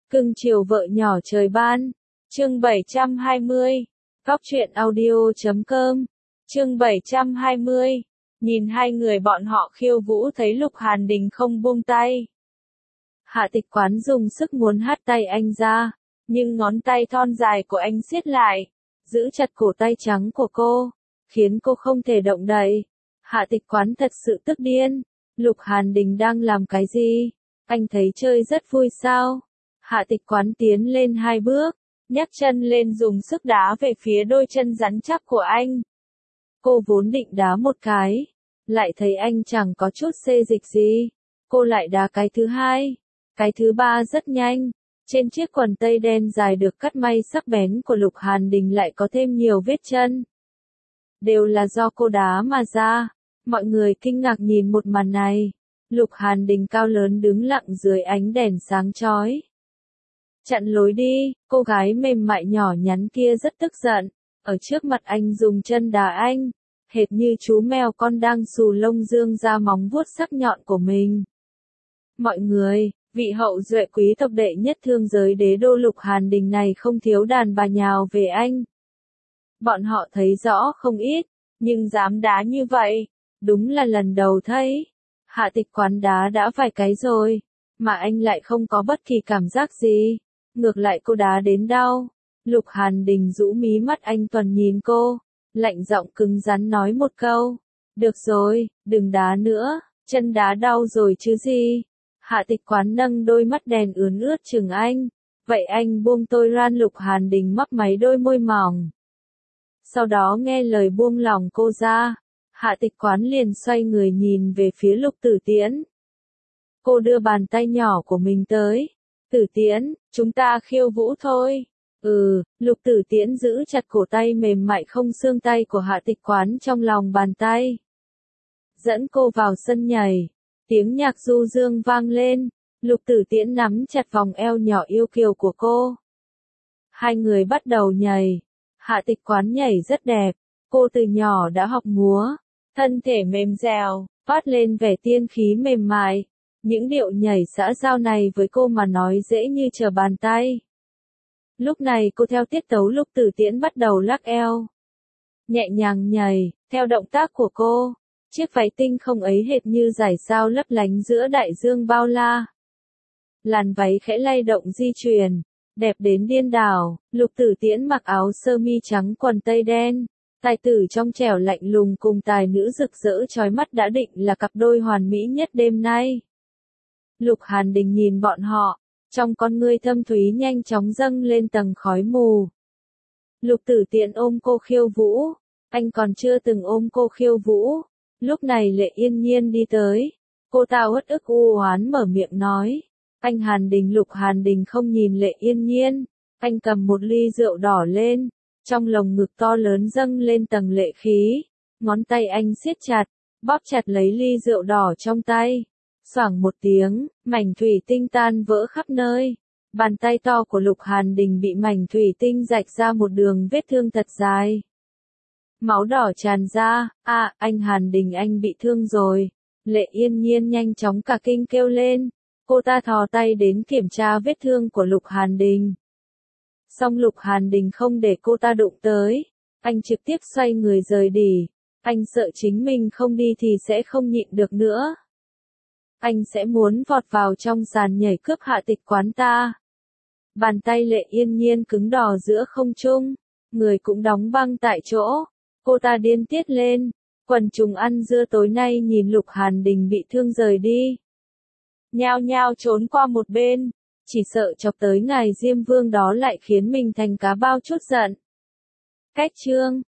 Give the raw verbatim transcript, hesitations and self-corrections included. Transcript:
Cưng chiều vợ nhỏ trời ban. Chương bảy trăm hai mươi. Góc truyện audio chấm com. Chương bảy trăm hai mươi. Nhìn hai người bọn họ khiêu vũ thấy Lục Hàn Đình không buông tay. Hạ Tịch Quán dùng sức muốn hất tay anh ra, nhưng ngón tay thon dài của anh siết lại, giữ chặt cổ tay trắng của cô, khiến cô không thể động đậy. Hạ Tịch Quán thật sự tức điên. Lục Hàn Đình đang làm cái gì? Anh thấy chơi rất vui sao? Hạ Tịch Quán tiến lên hai bước, nhấc chân lên dùng sức đá về phía đôi chân rắn chắc của anh. Cô vốn định đá một cái, lại thấy anh chẳng có chút xê dịch gì. Cô lại đá cái thứ hai, cái thứ ba rất nhanh. Trên chiếc quần tây đen dài được cắt may sắc bén của Lục Hàn Đình lại có thêm nhiều vết chân. Đều là do cô đá mà ra. Mọi người kinh ngạc nhìn một màn này. Lục Hàn Đình cao lớn đứng lặng dưới ánh đèn sáng chói. Chặn lối đi, cô gái mềm mại nhỏ nhắn kia rất tức giận. Ở trước mặt anh dùng chân đá anh, hệt như chú mèo con đang xù lông dương ra móng vuốt sắc nhọn của mình. Mọi người, vị hậu duệ quý tộc đệ nhất thương giới đế đô Lục Hàn Đình này không thiếu đàn bà nhào về anh. Bọn họ thấy rõ không ít, nhưng dám đá như vậy, đúng là lần đầu thấy. Hạ Tịch Quán đá đã vài cái rồi, mà anh lại không có bất kỳ cảm giác gì. Ngược lại cô đá đến đau. Lục Hàn Đình rũ mí mắt anh tuần nhìn cô, lạnh giọng cứng rắn nói một câu. Được rồi, đừng đá nữa, chân đá đau rồi chứ gì. Hạ Tịch Quán nâng đôi mắt đèn ướn ướt chừng anh. Vậy anh buông tôi ra. Lục Hàn Đình mấp máy đôi môi mỏng. Sau đó nghe lời buông lòng cô ra. Hạ Tịch Quán liền xoay người nhìn về phía Lục Tử Tiễn. Cô đưa bàn tay nhỏ của mình tới. Tử Tiễn, chúng ta khiêu vũ thôi. Ừ, Lục Tử Tiễn giữ chặt cổ tay mềm mại không xương tay của Hạ Tịch Quán trong lòng bàn tay. Dẫn cô vào sân nhảy. Tiếng nhạc du dương vang lên. Lục Tử Tiễn nắm chặt vòng eo nhỏ yêu kiều của cô. Hai người bắt đầu nhảy. Hạ Tịch Quán nhảy rất đẹp. Cô từ nhỏ đã học múa. Thân thể mềm dẻo, phát lên vẻ tiên khí mềm mại. Những điệu nhảy xã giao này với cô mà nói dễ như trở bàn tay. Lúc này cô theo tiết tấu Lục Tử Tiễn bắt đầu lắc eo. Nhẹ nhàng nhảy, theo động tác của cô. Chiếc váy tinh không ấy hệt như dải sao lấp lánh giữa đại dương bao la. Làn váy khẽ lay động di chuyển, đẹp đến điên đảo. Lục Tử Tiễn mặc áo sơ mi trắng quần tây đen. Tài tử trong trẻo lạnh lùng cùng tài nữ rực rỡ chói mắt đã định là cặp đôi hoàn mỹ nhất đêm nay. Lục Hàn Đình nhìn bọn họ, trong con ngươi thâm thúy nhanh chóng dâng lên tầng khói mù. Lục Tử Tiễn ôm cô khiêu vũ, anh còn chưa từng ôm cô khiêu vũ. Lúc này Lệ Yên Nhiên đi tới, cô ta uất ức u oán mở miệng nói. Anh Hàn Đình. Lục Hàn Đình không nhìn Lệ Yên Nhiên, anh cầm một ly rượu đỏ lên. Trong lồng ngực to lớn dâng lên tầng lệ khí, ngón tay anh siết chặt, bóp chặt lấy ly rượu đỏ trong tay. Xoảng một tiếng, mảnh thủy tinh tan vỡ khắp nơi. Bàn tay to của Lục Hàn Đình bị mảnh thủy tinh rạch ra một đường vết thương thật dài. Máu đỏ tràn ra. À, anh Hàn Đình, anh bị thương rồi. Lệ Yên Nhiên nhanh chóng cả kinh kêu lên. Cô ta thò tay đến kiểm tra vết thương của Lục Hàn Đình. Song Lục Hàn Đình không để cô ta đụng tới. Anh trực tiếp xoay người rời đi. Anh sợ chính mình không đi thì sẽ không nhịn được nữa. Anh sẽ muốn vọt vào trong sàn nhảy cướp Hạ Tịch Quán ta. Bàn tay Lệ Yên Nhiên cứng đò giữa không trung. Người cũng đóng băng tại chỗ. Cô ta điên tiết lên. Quần chúng ăn dưa tối nay nhìn Lục Hàn Đình bị thương rời đi. Nhao nhao trốn qua một bên. Chỉ sợ chọc tới ngài Diêm Vương đó lại khiến mình thành cá bao chút giận. Cách chương